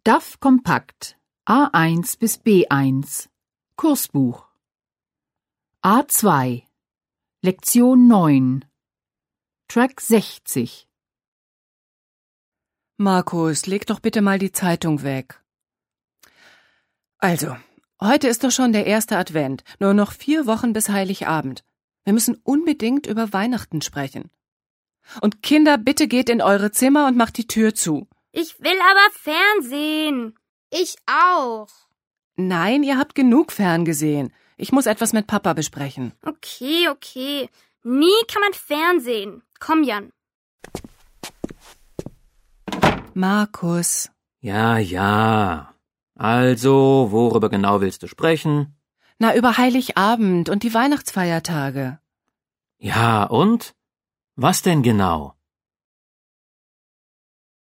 DAF Kompakt A1 bis B1 Kursbuch A2 Lektion 9 Track 60. Markus, leg doch bitte mal die Zeitung weg. Also, heute ist doch schon der erste Advent, nur noch 4 Wochen bis Heiligabend. Wir müssen unbedingt über Weihnachten sprechen. Und Kinder, bitte geht in eure Zimmer und macht die Tür zu. Ich will aber Fernsehen. Ich auch. Nein, ihr habt genug ferngesehen. Ich muss etwas mit Papa besprechen. Okay. Nie kann man Fernsehen. Komm, Jan. Markus. Ja. Also, worüber genau willst du sprechen? Na, über Heiligabend und die Weihnachtsfeiertage. Ja, und? Was denn genau?